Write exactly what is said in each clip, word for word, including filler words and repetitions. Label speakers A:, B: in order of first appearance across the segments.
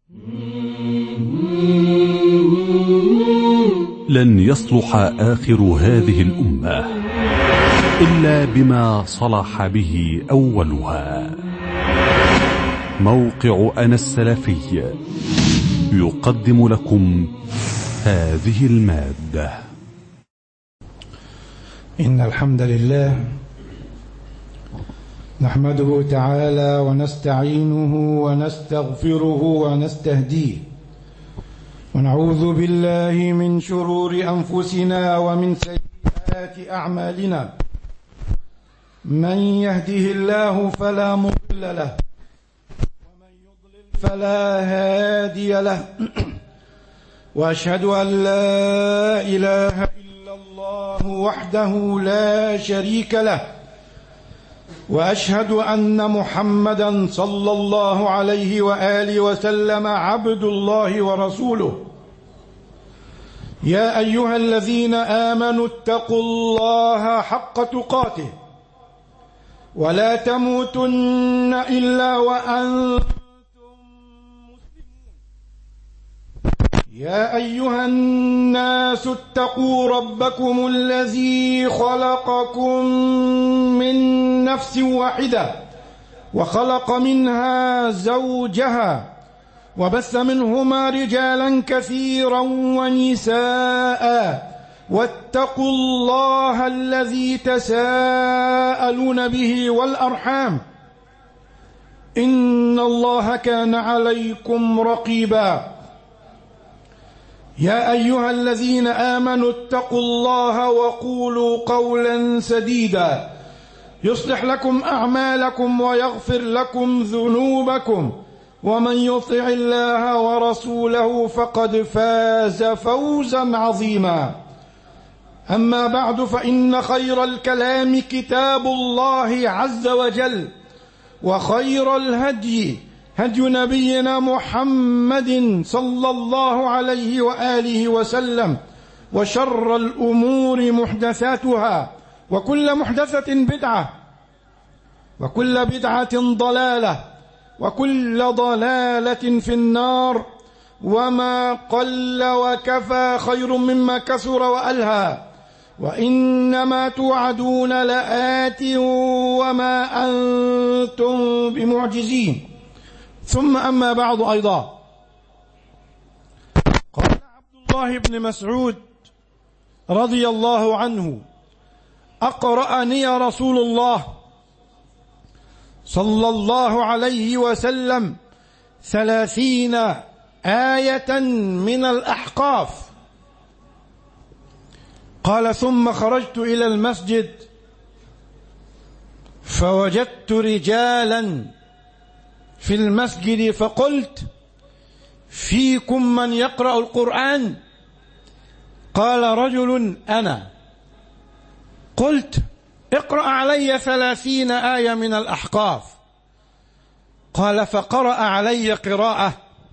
A: لن يصلح آخر هذه الأمة إلا بما صلح به أولها. موقع أنا السلفي يقدم لكم هذه المادة.
B: إن الحمد لله نحمده تعالى ونستعينه ونستغفره ونستهديه، ونعوذ بالله من شرور أنفسنا ومن سيئات أعمالنا. من يهده الله فلا مضل له، ومن يضلل فلا هادي له. وأشهد أن لا إله إلا الله وحده لا شريك له، وأشهد أن محمدا صلى الله عليه وآله وسلم عبد الله ورسوله. يا أيها الذين آمنوا اتقوا الله حق تقاته ولا تموتن إلا وأنتم مسلمون. يا أيها الناس اتقوا ربكم الذي خلقكم من نفس واحدة وخلق منها زوجها وبث منهما رجالا كثيرا ونساء، واتقوا الله الذي تساءلون به والأرحام، إن الله كان عليكم رقيبا. يا أيها الذين آمنوا اتقوا الله وقولوا قولا سديدا يصلح لكم أعمالكم ويغفر لكم ذنوبكم، ومن يطع الله ورسوله فقد فاز فوزا عظيما. أما بعد، فإن خير الكلام كتاب الله عز وجل، وخير الهدي هدي نبينا محمد صلى الله عليه وآله وسلم، وشر الأمور محدثاتها، وكل محدثة بدعة، وكل بدعة ضلالة، وكل ضلالة في النار. وما قل وكفى خير مما كثر وألهى، وإنما توعدون لآت وما أنتم بمعجزين. ثم أما بعد أيضا، قال عبد الله بن مسعود رضي الله عنه: أقرأني رسول الله صلى الله عليه وسلم ثلاثين آية من الأحقاف. قال: ثم خرجت إلى المسجد فوجدت رجالا في المسجد فقلت: فيكم من يقرأ القرآن؟ قال رجل: أنا. قلت: اقرأ علي ثلاثين آية من الأحقاف. قال: فقرأ علي قراءة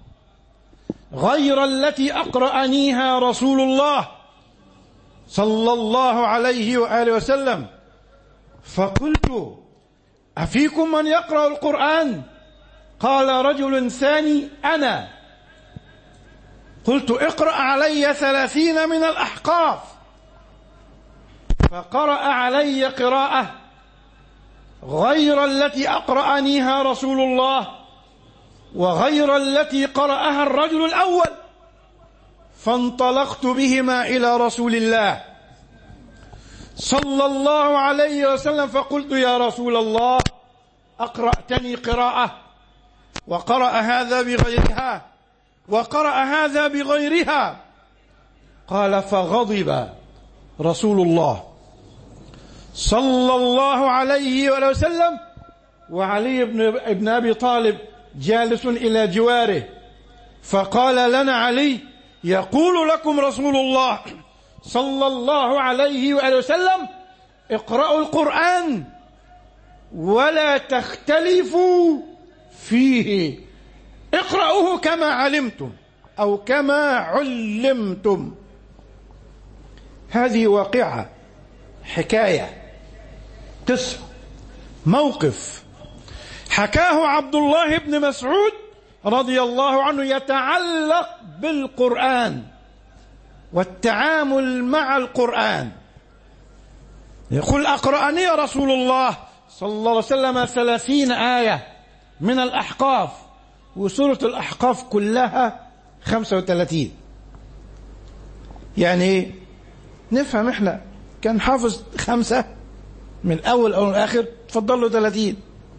B: غير التي أقرأنيها رسول الله صلى الله عليه وآله وسلم. فقلت: أفيكم من يقرأ القرآن؟ قال رجل ثاني: أنا. قلت: اقرأ علي ثلاثين من الأحقاف. فقرأ علي قراءة غير التي أقرأنيها رسول الله وغير التي قرأها الرجل الأول. فانطلقت بهما إلى رسول الله صلى الله عليه وسلم فقلت: يا رسول الله، أقرأتني قراءة وقرأ هذا بغيرها وقرأ هذا بغيرها. قال: فغضب رسول الله صلى الله عليه وسلم، وعلي بن أبي طالب جالس إلى جواره، فقال لنا علي: يقول لكم رسول الله صلى الله عليه وآله وسلم: اقرأوا القرآن ولا تختلفوا فيه، اقرأوه كما علمتم أو كما علمتم. هذه واقعة، حكاية، قصة، موقف حكاه عبد الله بن مسعود رضي الله عنه يتعلق بالقرآن والتعامل مع القرآن. يقول أقرأني رسول الله صلى الله عليه وسلم ثلاثين آية من الأحقاف، وسورة الأحقاف كلها خمسة وثلاثين. يعني نفهم احنا كان حافظ خمسة من الأول أو الآخر، تفضل له ثلاثين.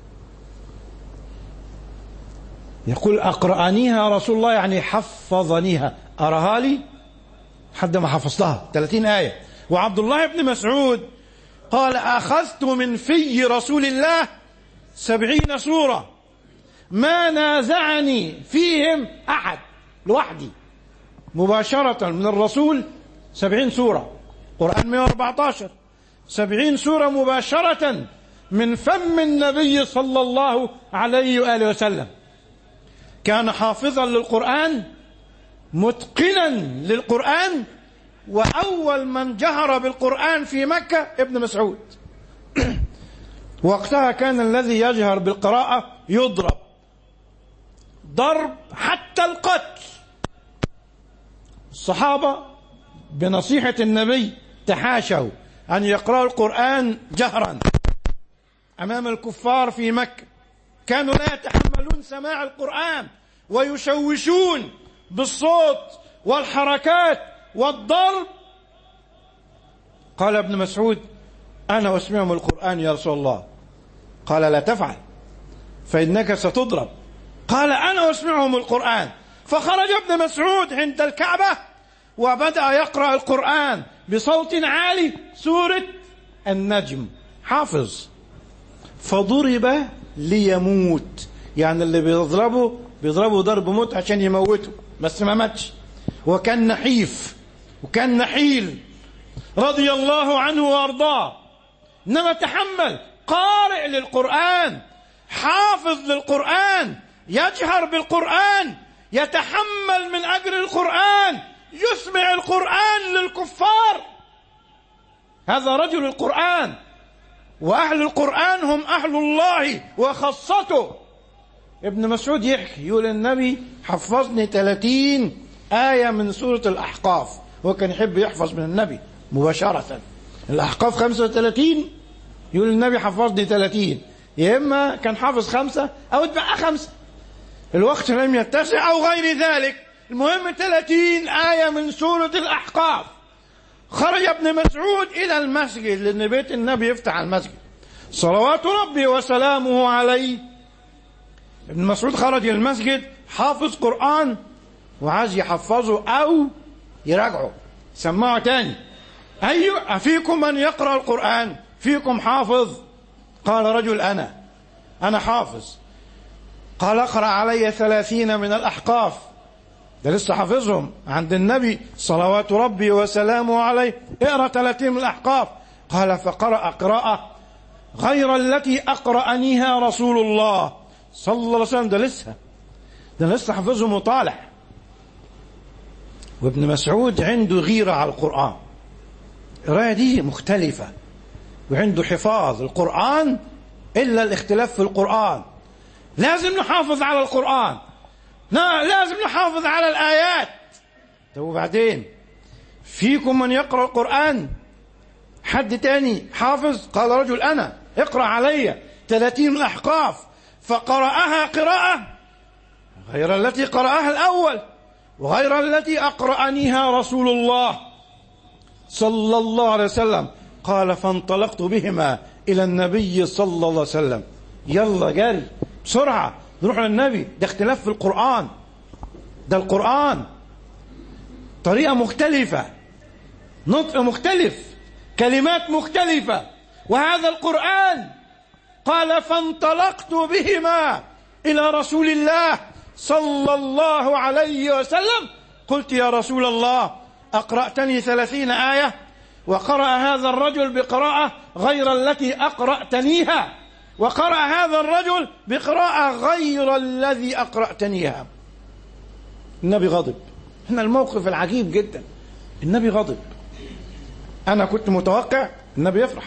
B: يقول أقرأنيها رسول الله يعني حفظنيها، أراها لي حد ما حفظتها ثلاثين آية. وعبد الله بن مسعود قال أخذت من في رسول الله سبعين سورة ما نازعني فيهم أحد، لوحدي مباشرة من الرسول سبعين سورة، قرآن مئة وأربعة عشر، سبعين سورة مباشرة من فم النبي صلى الله عليه وآله وسلم. كان حافظا للقرآن متقنا للقرآن، وأول من جهر بالقرآن في مكة ابن مسعود. وقتها كان الذي يجهر بالقراءة يضرب ضرب حتى القتل. الصحابة بنصيحة النبي تحاشوا أن يقرأوا القرآن جهرا أمام الكفار في مكة، كانوا لا يتحملون سماع القرآن ويشوشون بالصوت والحركات والضرب. قال ابن مسعود أنا أسمعهم القرآن يا رسول الله. قال لا تفعل فإنك ستضرب. قال أنا أسمعهم القرآن. فخرج ابن مسعود عند الكعبة وبدأ يقرأ القرآن بصوت عالي، سورة النجم، حافظ. فضرب ليموت، يعني اللي بيضربه بيضربه ضرب موت عشان يموته، بس ما ماتش. وكان نحيف وكان نحيل رضي الله عنه وارضاه، انما تحمل، قارئ للقرآن، حافظ للقرآن، يجهر بالقرآن، يتحمل من أجل القرآن، يسمع القرآن للكفار. هذا رجل القرآن، وأهل القرآن هم أهل الله وخاصته. ابن مسعود يحكي يقول النبي حفظني ثلاثين آية من سورة الأحقاف، وكان يحب يحفظ من النبي مباشرة. الأحقاف خمسة وثلاثين، يقول النبي حفظني ثلاثين، يا إما كان حافظ خمسة أو اتبقى خمسة، الوقت لم يتسع أو غير ذلك. المهم ثلاثين آية من سورة الأحقاف. خرج ابن مسعود إلى المسجد، لأن بيت النبي يفتح المسجد صلوات ربي وسلامه عليه. ابن مسعود خرج إلى المسجد حافظ قرآن وعايز يحفظه أو يراجعه، سمعه تاني. أيوة أفيكم من يقرأ القرآن؟ فيكم حافظ؟ قال رجل أنا أنا حافظ. قال اقرأ علي ثلاثين من الأحقاف، ده لسه حافظهم عند النبي صلوات ربي وسلامه عليه، اقرأ ثلاثين من الأحقاف. قال فقرأ قراءة غير التي أقرأنيها رسول الله صلى الله عليه وسلم. ده لسه ده لسه حافظهم وطالع. وابن مسعود عنده غيرة على القرآن، القراءة دي مختلفة، وعنده حفاظ القرآن، إلا الاختلاف في القرآن. لازم نحافظ على القرآن، لازم نحافظ على الآيات. طب وبعدين فيكم من يقرأ القرآن؟ حد تاني حافظ؟ قال رجل أنا اقرأ علي ثلاثين من الأحقاف. فقرأها قراءة غير التي قرأها الأول وغير التي أقرأنيها رسول الله صلى الله عليه وسلم. قال فانطلقت بهما إلى النبي صلى الله عليه وسلم. يلا جري بسرعة نروح للنبي. ده اختلاف في القرآن، ده القرآن طريقة مختلفة، نطق مختلف، كلمات مختلفة، وهذا القرآن. قال فانطلقت بهما إلى رسول الله صلى الله عليه وسلم. قلت يا رسول الله أقرأتني ثلاثين آية، وقرأ هذا الرجل بقراءة غير التي أقرأتنيها، وقرأ هذا الرجل بقراءة غير الذي أقرأتنيها. النبي غضب. هنا الموقف العجيب جدا، النبي غضب. أنا كنت متوقع النبي يفرح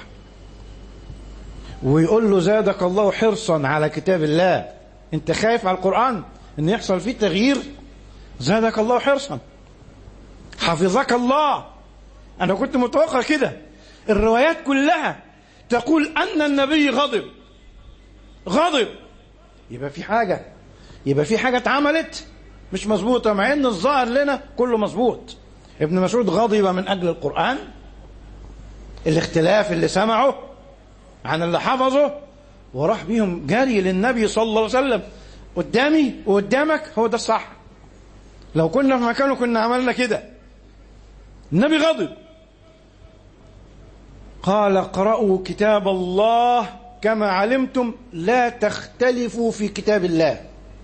B: ويقول له زادك الله حرصا على كتاب الله، أنت خايف على القرآن، ان يحصل فيه تغيير، زادك الله حرصا، حفظك الله. انا كنت متوقع كده. الروايات كلها تقول ان النبي غضب غضب يبقى في حاجة يبقى في حاجة اتعملت مش مظبوطة، مع ان الظاهر لنا كله مظبوط. ابن مسعود غضب من اجل القرآن، الاختلاف اللي سمعه عن اللي حفظه، وراح بيهم جاري للنبي صلى الله عليه وسلم. قدامي وقدامك هو ده الصح، لو كنا في مكانه كنا عملنا كده. النبي غضب، قال اقرأوا كتاب الله كما علمتم لا تختلفوا في كتاب الله.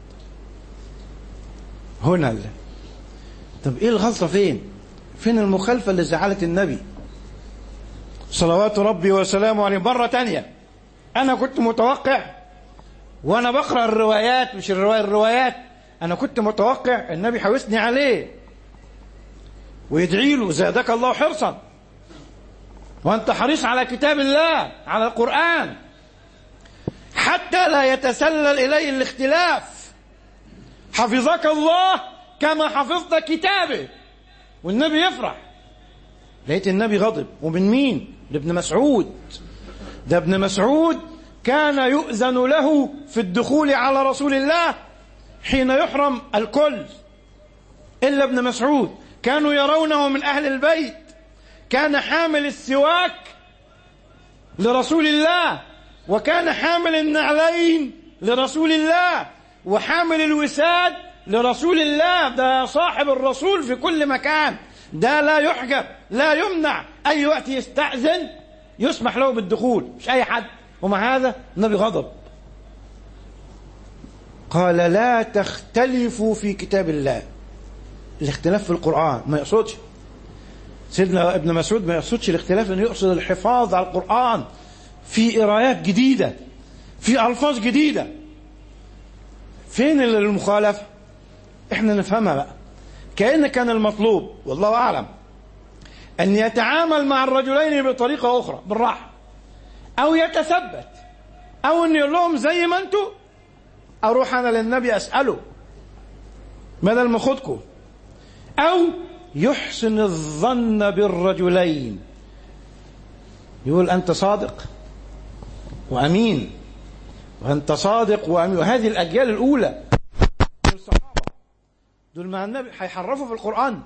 B: هنا الله. طب ايه الغلطة فين؟ فين المخالفة اللي زعلت النبي صلوات ربي وسلامه عليه؟ مرة تانية انا كنت متوقع وانا بقرأ الروايات، مش الرواية الروايات انا كنت متوقع النبي حوسني عليه ويدعي له زادك الله حرصا، وانت حريص على كتاب الله على القرآن حتى لا يتسلل إليه الاختلاف. حفظك الله كما حفظت كتابه، والنبي يفرح. لقيت النبي غضب. ومن مين؟ لابن مسعود. ده ابن مسعود كان يؤذن له في الدخول على رسول الله حين يحرم الكل إلا ابن مسعود. كانوا يرونه من أهل البيت، كان حامل السواك لرسول الله، وكان حامل النعلين لرسول الله، وحامل الوساد لرسول الله. ده صاحب الرسول في كل مكان، ده لا يحجب لا يمنع، أي وقت يستأذن يسمح له بالدخول، مش أي حد. ومع هذا النبي غضب، قال لا تختلفوا في كتاب الله. الاختلاف في القرآن ما يقصدش سيدنا ابن مسعود، ما يقصدش الاختلاف، انه يقصد الحفاظ على القرآن في قرايات جديدة، في ألفاظ جديدة. فين المخالفة؟ احنا نفهمها بقى. كأن كان المطلوب والله أعلم أن يتعامل مع الرجلين بطريقة أخرى بالراحة، أو يتثبت، أو أن يقول لهم زي ما أنتوا أروح أنا للنبي أسأله بدل ما أخدكم، أو يحسن الظن بالرجلين، يقول أنت صادق وأمين، وأنت صادق وأمين. وهذه الأجيال الأولى الصحابة دول مع النبي هيحرفوا في القرآن.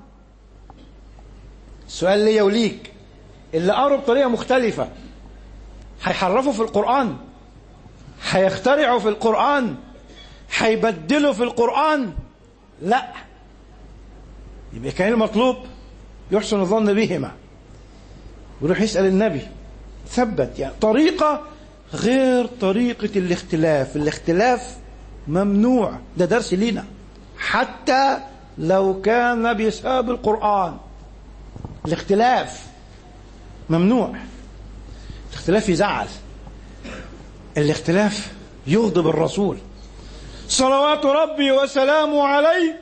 B: السؤال ليا وليك، اللي قروا بطريقة مختلفة هيحرفوا في القرآن، هيخترعوا في القرآن، هيبدلوا في القرآن؟ لا. يبقى كان المطلوب يحسن الظن بهما، ويروح يسأل النبي ثبت، يعني طريقة غير طريقة الاختلاف. الاختلاف ممنوع، ده درس لينا حتى لو كان بسبب القرآن. الاختلاف ممنوع. الاختلاف يزعل، الاختلاف يغضب الرسول صلوات ربي وسلامه عليه،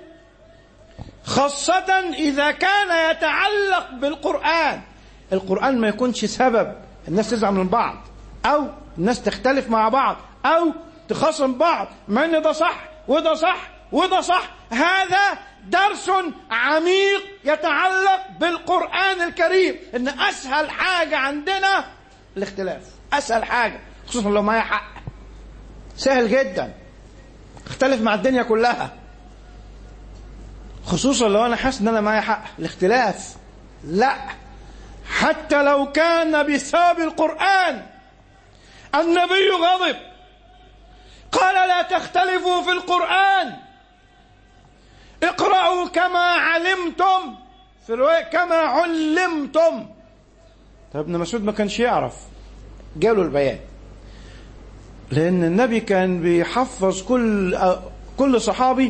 B: خاصة إذا كان يتعلق بالقرآن. القرآن ما يكونش سبب الناس تزعل من بعض، أو الناس تختلف مع بعض، أو تخاصم بعض، ما إن ده صح وده صح وده صح. هذا درس عميق يتعلق بالقرآن الكريم، إن أسهل حاجة عندنا الاختلاف. أسهل حاجة، خصوصا لو معايا حق، سهل جدا اختلف مع الدنيا كلها، خصوصا لو أنا حاسس إن أنا معايا حق. الاختلاف لا، حتى لو كان بسبب القرآن. النبي غضب، قال لا تختلفوا في القرآن، اقرأوا كما علمتم، في الرواية كما علمتم. طب ابن مسعود ما كانش يعرف، جاله البيان، لأن النبي كان بيحفظ كل كل صحابي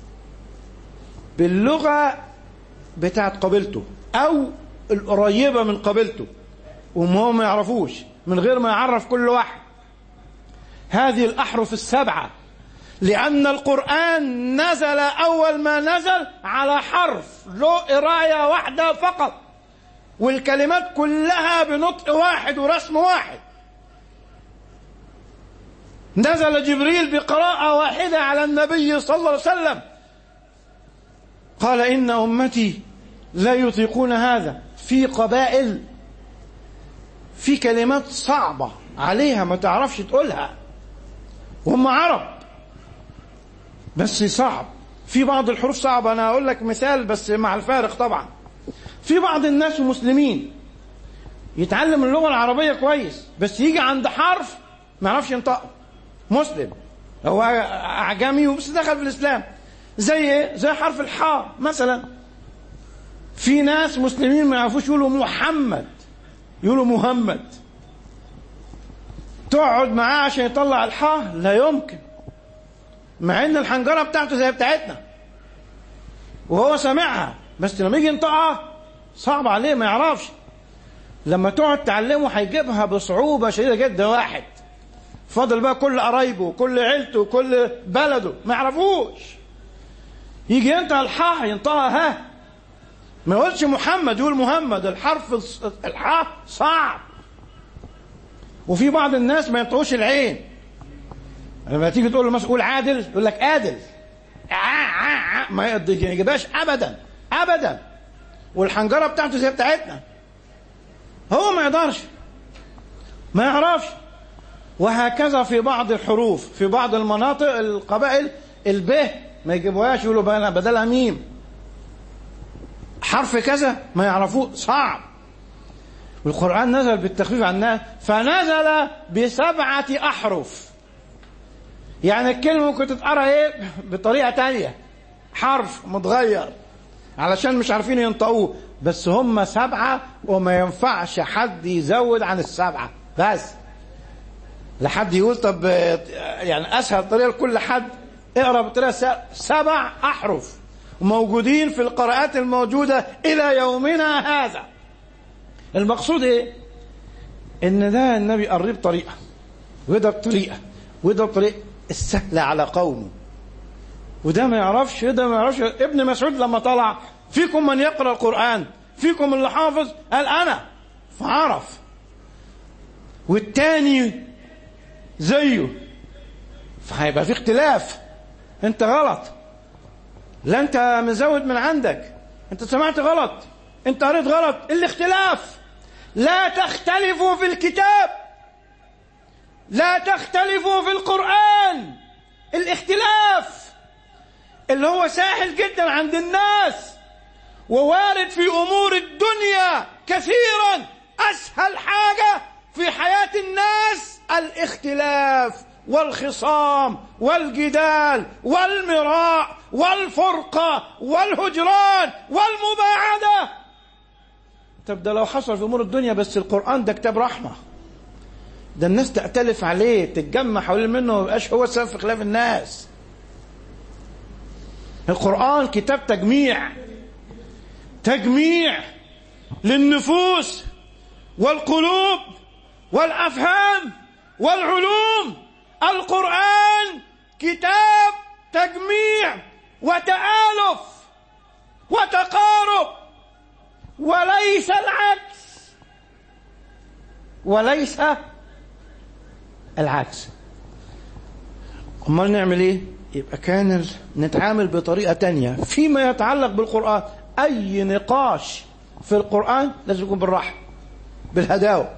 B: باللغة بتاعت قبيلته أو القريبة من قبيلته، وهم ما يعرفوش، من غير ما يعرف كل واحد هذه الأحرف السبعة، لأن القرآن نزل أول ما نزل على حرف له قراية واحدة فقط، والكلمات كلها بنطق واحد ورسم واحد. نزل جبريل بقراءة واحدة على النبي صلى الله عليه وسلم قال إن أمتي لا يطيقون هذا. في قبائل في كلمات صعبة عليها ما تعرفش تقولها وهم عرب بس صعب. في بعض الحروف صعبة. أنا أقول لك مثال بس مع الفارق طبعا. في بعض الناس مسلمين يتعلم اللغة العربية كويس بس يجي عند حرف ما يعرفش ينطقه. مسلم هو أعجمي وبس دخل في الإسلام. زي زي حرف الحاء مثلا. في ناس مسلمين ما يعرفوش يقولوا محمد يقولوا محمد. تقعد معاه عشان يطلع الحاء لا يمكن مع ان الحنجرة بتاعته زي بتاعتنا وهو سامعها بس لما يجي ينطقها صعب عليه ما يعرفش. لما تقعد تعلمه هيجيبها بصعوبة شديدة جدا. واحد فضل بقى كل قرايبه وكل عيلته وكل بلده ما يعرفوش. يجي ينطق الحاء ينطقها ها ما يقولش محمد يقول محمد. الحرف الحاء صعب. وفي بعض الناس ما ينطقوش العين. لما تيجي تقول له مثلا قول عادل يقول لك عادل ما يجيبهاش ابدا ابدا. والحنجره بتاعته زي بتاعتنا هو ما يقدرش ما يعرفش. وهكذا في بعض الحروف في بعض المناطق القبائل الب ما يجيبوهاش يقولوا بدلها ميم. حرف كذا ما يعرفوه صعب. والقرآن نزل بالتخفيف عن الناس فنزل بسبعة أحرف. يعني الكلمة ممكن تتقرأ ايه بطريقة تانية حرف متغير علشان مش عارفين ينطقوه بس هم سبعة وما ينفعش حد يزود عن السبعة بس. لحد يقول طب يعني أسهل طريقة لكل حد اقرأ بطريقة سبع أحرف وموجودين في القراءات الموجودة إلى يومنا هذا. المقصود ايه ان ده النبي قرب طريقة وده بطريقة وده بطريقة السهلة على قومه وده ما يعرفش وده ما يعرفش. ابن مسعود لما طلع فيكم من يقرأ القرآن فيكم اللي حافظ قال أنا فعرف والتاني زيه فهيبقى في اختلاف. انت غلط لا انت مزود من عندك انت سمعت غلط انت قريت غلط. الاختلاف لا تختلفوا في الكتاب لا تختلفوا في القرآن. الاختلاف اللي هو سهل جدا عند الناس ووارد في أمور الدنيا كثيرا. أسهل حاجة في حياة الناس الاختلاف والخصام والجدال والمراء والفرقة والهجران والمباعدة. طب ده لو حصل في أمور الدنيا بس القرآن ده كتاب رحمة. ده الناس تأتلف عليه تتجمع حوالين منه ما يبقاش هو السبب في خلاف الناس. القرآن كتاب تجميع تجميع للنفوس والقلوب والأفهام والعلوم. القرآن كتاب تجميع وتآلف وتقارب وليس العكس وليس العكس. امال نعمل ايه؟ يبقى كان نتعامل بطريقة تانية فيما يتعلق بالقرآن. اي نقاش في القرآن لازم يكون بالراحة بالهداوة.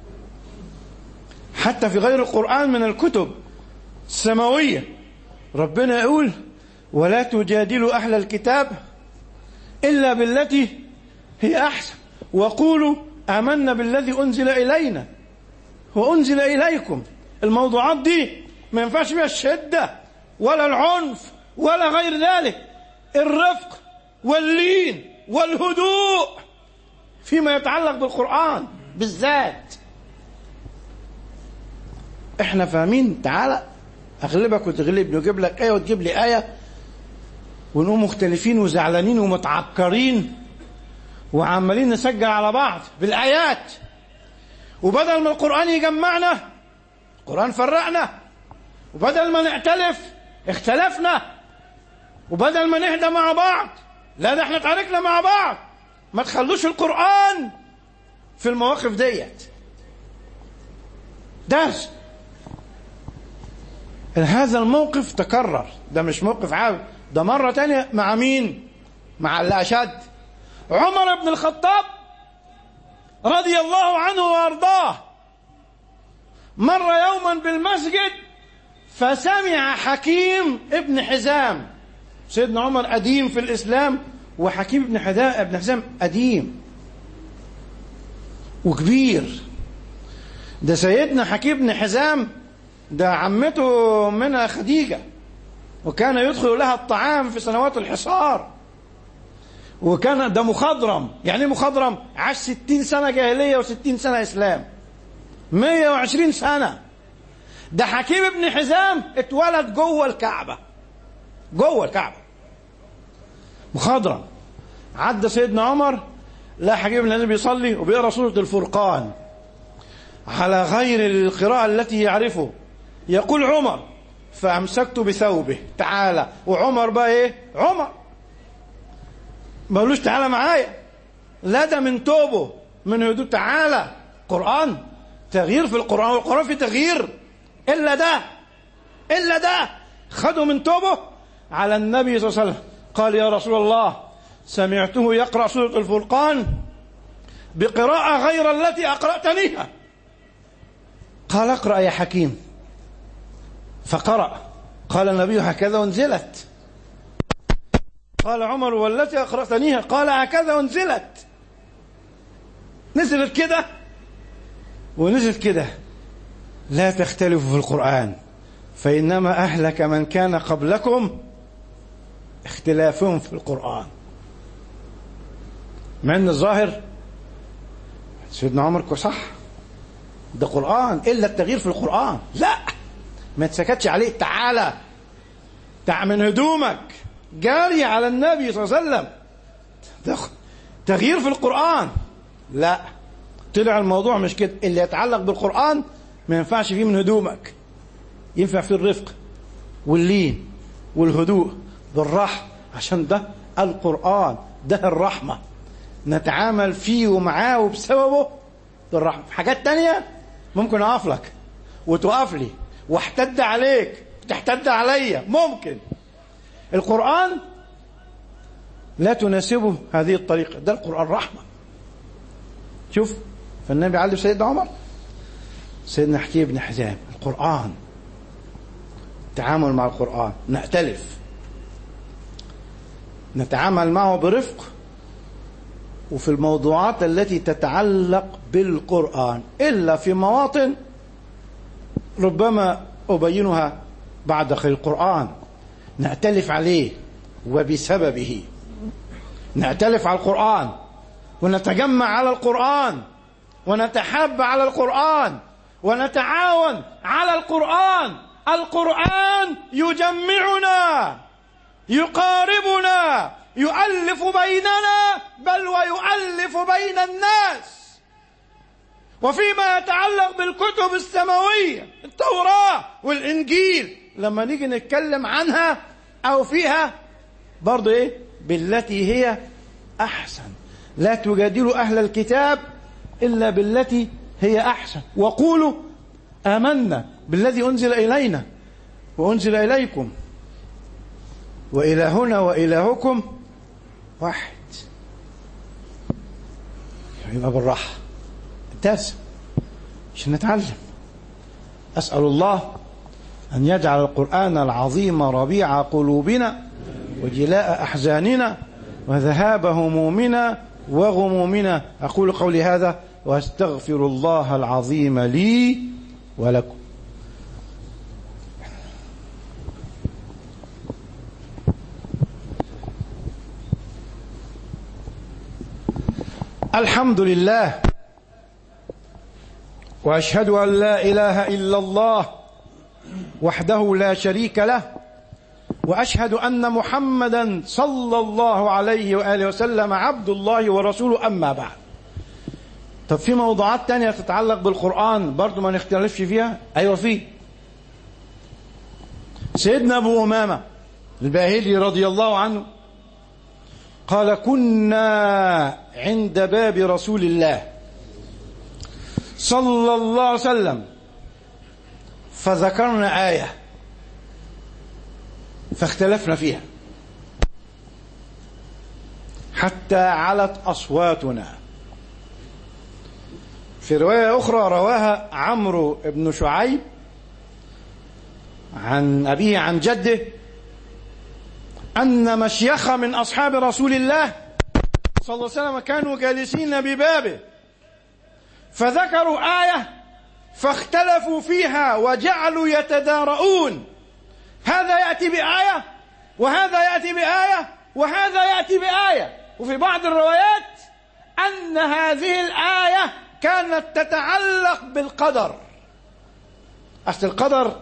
B: حتى في غير القرآن من الكتب السماوية ربنا يقول ولا تجادلوا أهل الكتاب إلا بالتي هي أحسن وقولوا آمنا بالذي أنزل إلينا وأنزل إليكم. الموضوعات دي ما ينفعش فيها الشدة ولا العنف ولا غير ذلك. الرفق واللين والهدوء فيما يتعلق بالقرآن بالذات. احنا فاهمين تعالى اغلبك وتغلبني وجيب لك آية وتجيب لي آية ونقوم مختلفين وزعلانين ومتعكرين وعمالين نسجل على بعض بالآيات. وبدل ما القرآن يجمعنا القرآن فرقنا. وبدل ما نعتلف اختلفنا. وبدل ما نهدى مع بعض لا ده احنا اتعاركنا مع بعض. ما تخلوش القرآن في المواقف ديت درس. هذا الموقف تكرر، ده مش موقف عابر، ده مرة تانية مع مين؟ مع اللي أشد، عمر بن الخطاب رضي الله عنه وأرضاه. مر يوما بالمسجد فسمع حكيم ابن حزام، سيدنا عمر قديم في الإسلام، وحكيم ابن ابن حزام قديم وكبير. ده سيدنا حكيم ابن حزام ده عمته منها خديجة، وكان يدخل لها الطعام في سنوات الحصار، وكان ده مخضرم. يعني مخضرم عاش ستين سنة جاهلية وستين سنة إسلام، مية وعشرين سنة. ده حكيم ابن حزام اتولد جوه الكعبة، جوه الكعبة مخضرم. عدى سيدنا عمر لا حكيم ابن حزام بيصلي وبيقرأ سورة الفرقان على غير القراءة التي يعرفه. يقول عمر فأمسكت بثوبه، تعالى. وعمر بقى ايه؟ عمر ما قالوش تعالى معايا، لا ده من توبه من هدوء، تعالى. قرآن، تغيير في القرآن، والقرآن في تغيير، إلا ده إلا ده خدوا من توبه على النبي صلى الله عليه وسلم. قال يا رسول الله سمعته يقرأ سورة الفرقان بقراءة غير التي أقرأتنيها. قال اقرأ يا حكيم، فقرأ. قال النبي هكذا انزلت. قال عمر والتي أقرأتنيها؟ قال هكذا انزلت. نزلت كده ونزلت كده. لا تختلفوا في القرآن فإنما أهلك من كان قبلكم اختلافهم في القرآن. مع أن الظاهر سيدنا عمر صح، ده قرآن، إلا التغيير في القرآن لا، ما تسكتش عليه، تعالى تع من هدومك جاري على النبي صلى الله عليه وسلم. تغيير في القرآن لا، طلع الموضوع مش كده. اللي يتعلق بالقرآن ما ينفعش فيه من هدومك، ينفع فيه الرفق واللين والهدوء بالراحة، عشان ده القرآن، ده الرحمة، نتعامل فيه ومعاه وبسببه بالرحمة. حاجات تانية ممكن أقف لك وتقف لي واحتد عليك وتحتد عليا، ممكن. القرآن لا تناسبه هذه الطريقة، ده القرآن رحمة. شوف فالنبي علم سيدنا عمر، سيدنا حكيم بن حزام، القرآن، التعامل مع القرآن، نأتلف، نتعامل معه برفق، وفي الموضوعات التي تتعلق بالقرآن، إلا في مواطن ربما أبينها بعد خير. القرآن نأتلف عليه وبسببه، نأتلف على القرآن ونتجمع على القرآن ونتحاب على القرآن ونتعاون على القرآن. القرآن يجمعنا، يقاربنا، يؤلف بيننا، بل ويؤلف بين الناس. وفيما يتعلق بالكتب السماوية، التوراة والإنجيل، لما نيجي نتكلم عنها أو فيها برضو إيه؟ بالتي هي أحسن. لا تجادلوا أهل الكتاب إلا بالتي هي أحسن، وقولوا آمنا بالذي أنزل إلينا وأنزل إليكم وإلهنا وإلهكم واحد. يبقى بالراحة الدرس عشان نتعلم. أسأل الله أن يجعل القرآن العظيم ربيع قلوبنا وجلاء أحزاننا وذهاب همومنا وغمومنا. أقول قولي هذا وأستغفر الله العظيم لي ولكم. الحمد لله، وأشهد أن لا إله إلا الله وحده لا شريك له، وأشهد أن محمدا صلى الله عليه وآله وسلم عبد الله ورسوله. أما بعد، طب في موضوعات تانية تتعلق بالقرآن برضو ما نختلفش فيها؟ أيوة فيه. سيدنا أبو أمامة الباهلي رضي الله عنه قال كنا عند باب رسول الله صلى الله عليه وسلم فذكرنا آية فاختلفنا فيها حتى علت أصواتنا. في رواية أخرى رواها عمرو بن شعيب عن أبيه عن جده أن مشيخة من أصحاب رسول الله صلى الله عليه وسلم كانوا جالسين ببابه فذكروا آية فاختلفوا فيها وجعلوا يتدارؤون، هذا يأتي بآية وهذا يأتي بآية وهذا يأتي بآية. وفي بعض الروايات أن هذه الآية كانت تتعلق بالقدر. أصل القدر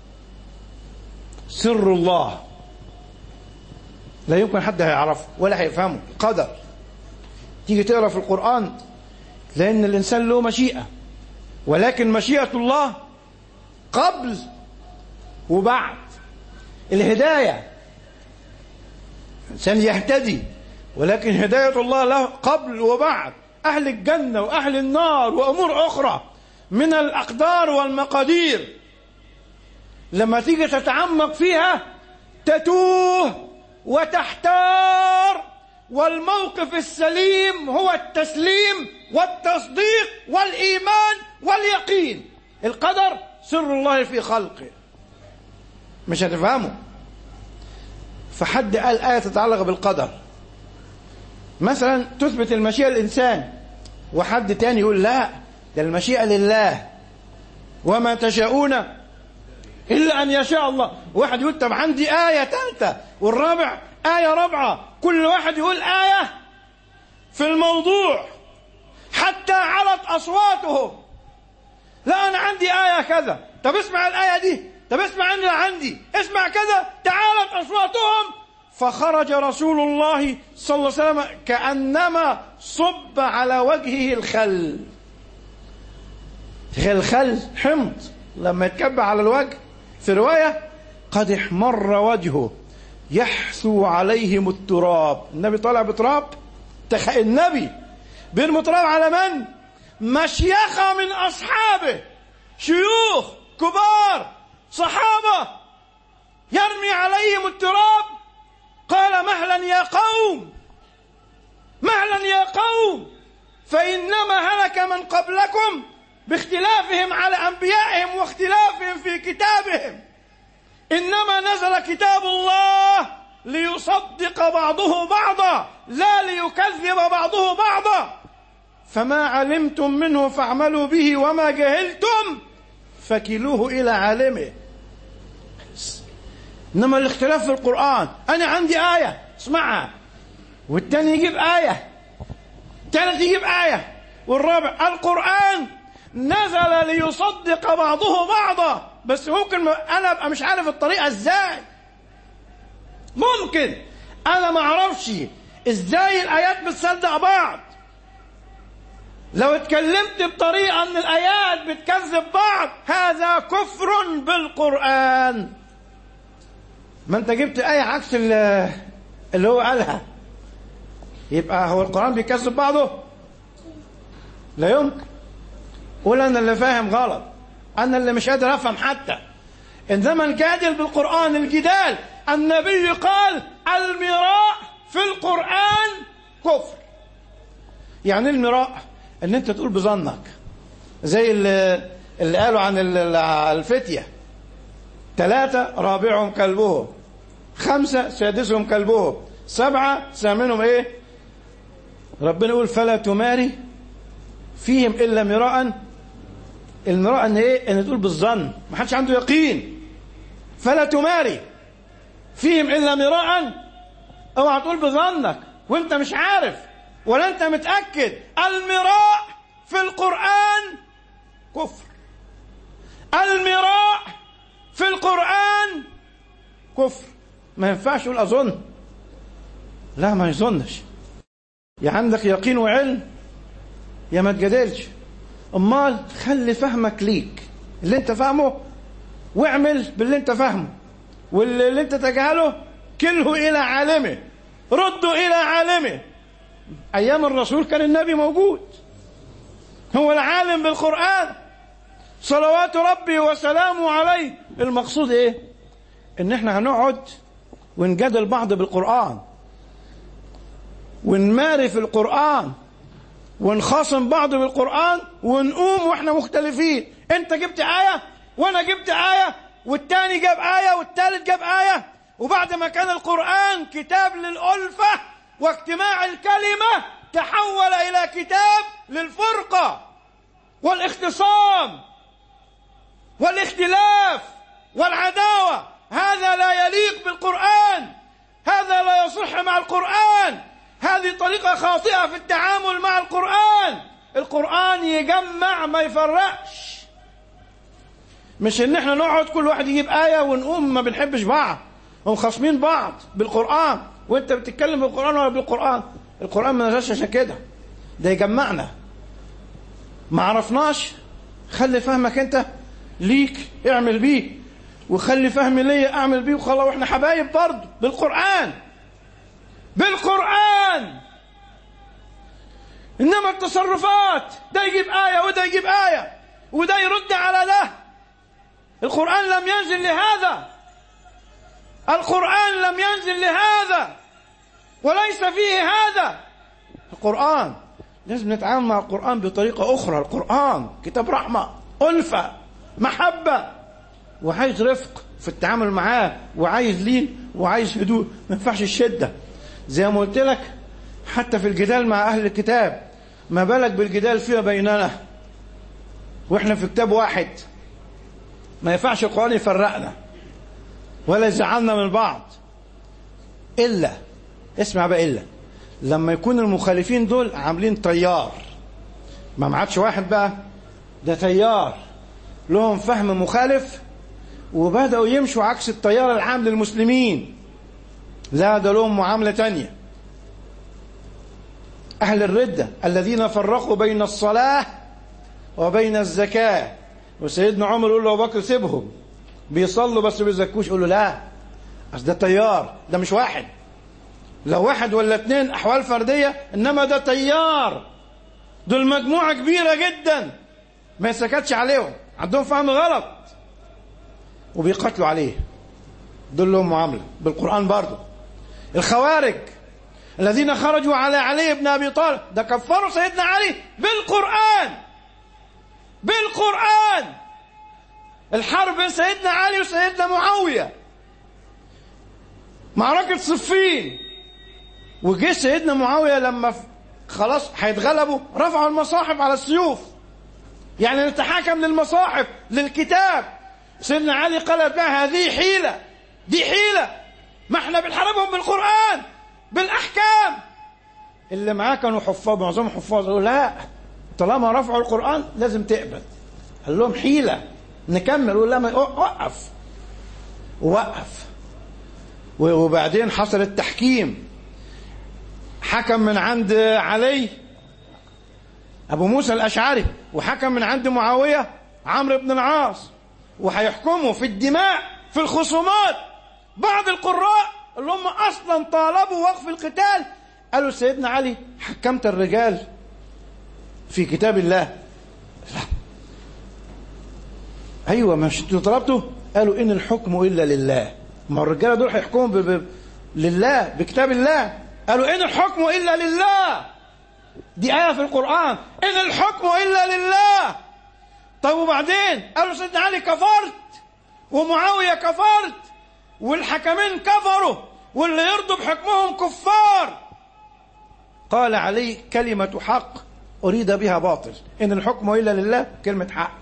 B: سر الله لا يمكن حد هيعرفه ولا هيفهمه. القدر تيجي تقرأ في القرآن لأن الإنسان له مشيئة، ولكن مشيئة الله قبل وبعد. الهداية الإنسان يهتدي، ولكن هداية الله له قبل وبعد. أهل الجنة وأهل النار وأمور أخرى من الأقدار والمقادير لما تيجي تتعمق فيها تتوه وتحتار، والموقف السليم هو التسليم والتصديق والإيمان واليقين. القدر سر الله في خلقه، مش هتفهمه. فحد قال آية تتعلق بالقدر مثلا تثبت المشيئة للإنسان، وحد تاني يقول لا ده المشيئة لله وما تشاءون إلا أن يشاء الله. واحد يقول طب عندي آية ثالثة، والرابع آية رابعة، كل واحد يقول آية في الموضوع حتى علت أصواتهم. لا أنا عندي آية كذا، طب اسمع الآية دي، طب اسمع أنا عندي، اسمع كذا، تعالت أصواتهم. فخرج رسول الله صلى الله عليه وسلم كأنما صب على وجهه الخل. الخل حمض لما يتكب على الوجه، في رواية قد احمر وجهه يحثو عليهم التراب. النبي طالع بتراب، النبي بيرمي تراب على من؟ مشيخة من أصحابه، شيوخ كبار صحابة، يرمي عليهم التراب. قال مهلا يا قوم، مهلا يا قوم، فإنما هلك من قبلكم باختلافهم على أنبيائهم واختلافهم في كتابهم، إنما نزل كتاب الله ليصدق بعضه بعضا لا ليكذب بعضه بعضا، فما علمتم منه فاعملوا به وما جهلتم فكلوه إلى عالمه. إنما الاختلاف في القرآن، أنا عندي آية اسمعها، والتاني يجيب آية، التالت يجيب آية، والرابع. القرآن نزل ليصدق بعضه بعضا، بس ممكن أنا أبقى مش عارف الطريقة إزاي، ممكن أنا ما أعرفش إزاي الآيات بتصدق بعض. لو اتكلمت بطريقة أن الآيات بتكذب بعض هذا كفر بالقرآن. ما أنت جبت آية عكس اللي هو قالها، يبقى هو القرآن بيكذب بعضه؟ لا يمكن. قول أنا اللي فاهم غلط، أنا اللي مش قادر أفهم حتى. إنما الجادل بالقرآن الجدال، النبي قال المراء في القرآن كفر. يعني المراء ان انت تقول بظنك، زي اللي, اللي قالوا عن الفتية ثلاثة رابعهم كلبهم، خمسة سادسهم كلبهم، سبعة ثامنهم ايه؟ ربنا يقول فلا تماري فيهم الا مراء. المراء ان ايه؟ ان تقول بالظن، ما حدش عنده يقين. فلا تماري فيهم الا مراء، اوعى تقول بظنك وانت مش عارف ولا انت متأكد. المراء في القرآن كفر، المراء في القرآن كفر. ما ينفعش يقول أظن، لا ما يظنش، يا عندك يقين وعلم يا ما تجادلش. امال خلي فهمك ليك اللي انت فاهمه واعمل باللي انت فاهمه، واللي انت تجهله كله إلى عالمه، رده إلى عالمه. أيام الرسول كان النبي موجود، هو العالم بالقرآن صلوات ربي وسلامه عليه. المقصود إيه؟ إن إحنا هنقعد ونجادل بعض بالقرآن ونماري في القرآن ونخاصم بعض بالقرآن ونقوم واحنا مختلفين، انت جبت آية وانا جبت آية والتاني جاب آية والتالت جاب آية، وبعد ما كان القرآن كتاب للألفة واجتماع الكلمة تحول إلى كتاب للفرقة والاختصام والاختلاف والعداوة. هذا لا يليق بالقرآن، هذا لا يصح مع القرآن، هذه طريقة خاطئة في التعامل مع القرآن. القرآن يجمع ما يفرقش، مش ان احنا نقعد كل واحد يجيب آية ونقوم ما بنحبش بعض ومخاصمين بعض بالقرآن، وانت بتتكلم بالقرآن ولا بالقرآن. القرآن ما نزلش عشان كده، ده يجمعنا. ما عرفناش، خلي فهمك انت ليك اعمل بيه، وخلي فهمي ليا اعمل بيه، وخلاص واحنا حبايب برضه بالقرآن بالقرآن. انما التصرفات ده يجيب آية وده يجيب آية وده يرد على ده. القرآن لم ينزل لهذا، القرآن لم ينزل لهذا وليس فيه هذا. القرآن لازم نتعامل مع القرآن بطريقة أخرى. القرآن كتاب رحمة، ألفة، محبة، وعايز رفق في التعامل معاه، وعايز لين، وعايز هدوء. ما ينفعش الشدة زي ما قلت لك حتى في الجدال مع أهل الكتاب، ما بالك بالجدال فيما بيننا وإحنا في كتاب واحد. ما ينفعش القرآن يفرقنا ولا يزعلنا من بعض، إلا اسمع بقى، إلا لما يكون المخالفين دول عاملين تيار، ما معادش واحد بقى، ده تيار لهم فهم مخالف وبدأوا يمشوا عكس التيار العام للمسلمين، لا ده لهم معاملة تانية. أهل الردة الذين فرقوا بين الصلاة وبين الزكاة، وسيدنا عمر يقول له أبو بكر سيبهم بيصلوا بس بيزكوش، يقول له لا أصل ده تيار، ده مش واحد، لو واحد ولا اتنين أحوال فردية، إنما ده تيار، دول مجموعة كبيرة جدا ما يسكتش عليهم، عندهم فهم غلط وبيقتلوا عليه، دول لهم معاملة بالقرآن برضو. الخوارج الذين خرجوا على علي بن أبي طالب، ده كفروا سيدنا علي بالقرآن بالقرآن. الحرب بين سيدنا علي وسيدنا معاوية، معركة صفين، وجه سيدنا معاوية لما خلاص هيتغلبوا رفعوا المصاحف على السيوف، يعني نتحاكم للمصاحف للكتاب. سيدنا علي قال بها هذه حيلة، دي حيلة، ما احنا بنحاربهم بالقرآن بالأحكام. اللي معاه كانوا حفاظ، معظمهم حفاظ، قالوا لا طالما رفعوا القرآن لازم تقبل. قال لهم حيلة، نكمل ولا ما وقف وقف. وبعدين حصل التحكيم، حكم من عند علي أبو موسى الأشعري، وحكم من عند معاوية عمرو بن العاص، وهيحكموا في الدماء في الخصومات. بعض القراء اللي هم أصلا طالبوا وقف القتال قالوا سيدنا علي حكمت الرجال في كتاب الله. لا أيوة مش انتوا طلبتوا؟ قالوا إن الحكم إلا لله. ما الرجالة دول هيحكموا ب... ب... لله بكتاب الله. قالوا إن الحكم إلا لله، دي آية في القرآن، إن الحكم إلا لله. طيب وبعدين قالوا سيدنا علي كفرت ومعاوية كفرت والحكمين كفروا واللي يرضوا بحكمهم كفار. قال علي كلمة حق أريد بها باطل، إن الحكم إلا لله كلمة حق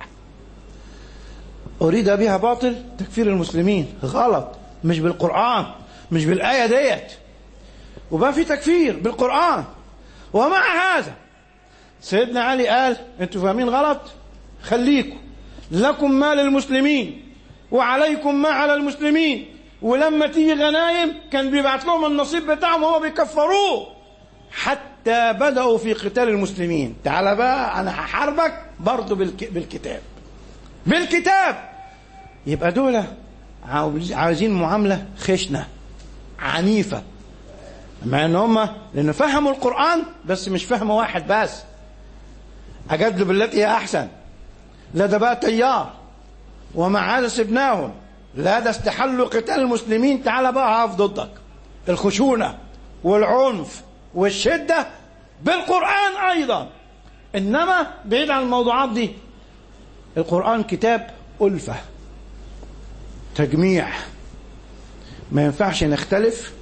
B: أريد بها باطل تكفير المسلمين، غلط، مش بالقرآن، مش بالآية ديت. وبقى في تكفير بالقرآن. ومع هذا سيدنا علي قال انتوا فاهمين غلط، خليكم لكم ما للمسلمين وعليكم ما على المسلمين. ولما تيجي غنايم كان بيبعت لهم النصيب بتاعهم وهو بيكفروه، حتى بدأوا في قتال المسلمين. تعال بقى انا هحاربك برضه بالكتاب بالكتاب. يبقى دول عاوزين معاملة خشنة عنيفة، مع ان هم لانه فهموا القرآن بس مش فهم واحد بس، اجادلوا بالتي هي احسن. لا ده بقى تيار، ومع هذا سبناهم لا ده استحلوا قتال المسلمين، تعال بقى هقف ضدك. الخشونة والعنف والشدة بالقرآن أيضا. إنما بعيد عن الموضوعات دي، القرآن كتاب ألفة، تجميع. ما ينفعش نختلف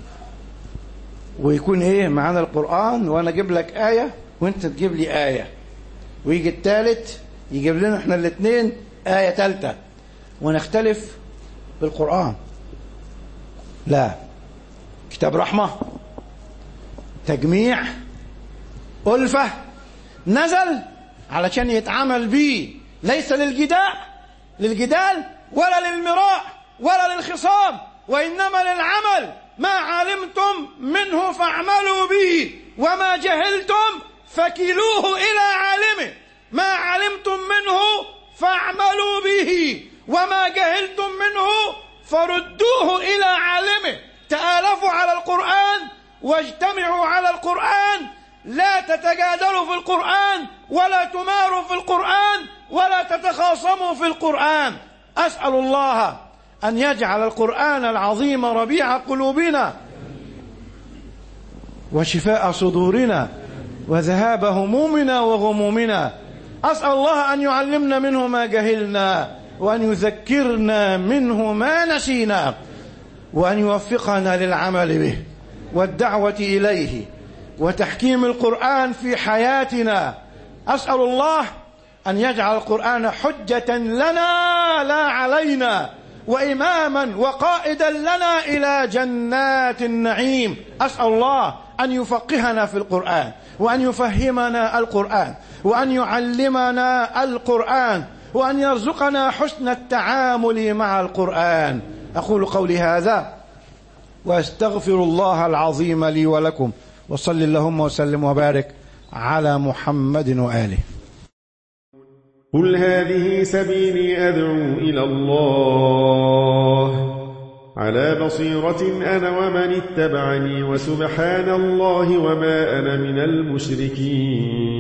B: ويكون ايه معانا القرآن وانا اجيب لك آية وانت تجيب لي آية، ويجي الثالث يجيب لنا احنا الاثنين آية ثالثة ونختلف بالقرآن. لا، كتاب رحمة، تجميع، ألفة، نزل علشان يتعامل بيه، ليس للجدال للجدال ولا للمراء ولا للخصام، وإنما للعمل. ما علمتم منه فاعملوا به وما جهلتم فكلوه إلى عالمه. ما علمتم منه فاعملوا به وما جهلتم منه فردوه إلى عالمه. تآلفوا على القرآن واجتمعوا على القرآن، لا تتجادلوا في القرآن ولا تماروا في القرآن ولا تتخاصموا في القرآن. أسأل الله أن يجعل القرآن العظيم ربيع قلوبنا وشفاء صدورنا وذهاب همومنا وغمومنا. أسأل الله أن يعلمنا منه ما جهلنا وأن يذكرنا منه ما نسينا، وأن يوفقنا للعمل به والدعوة إليه وتحكيم القرآن في حياتنا. أسأل الله أن يجعل القرآن حجة لنا لا علينا، وإماما وقائدا لنا إلى جنات النعيم. أسأل الله أن يفقهنا في القرآن وأن يفهمنا القرآن وأن يعلمنا القرآن وأن يرزقنا حسن التعامل مع القرآن. أقول قولي هذا وأستغفر الله العظيم لي ولكم، وصل اللهم وسلم وبارك على محمد وآله.
C: قل هذه سبيلي أدعو إلى الله على بصيرة أنا ومن اتبعني، وسبحان الله وما أنا من المشركين.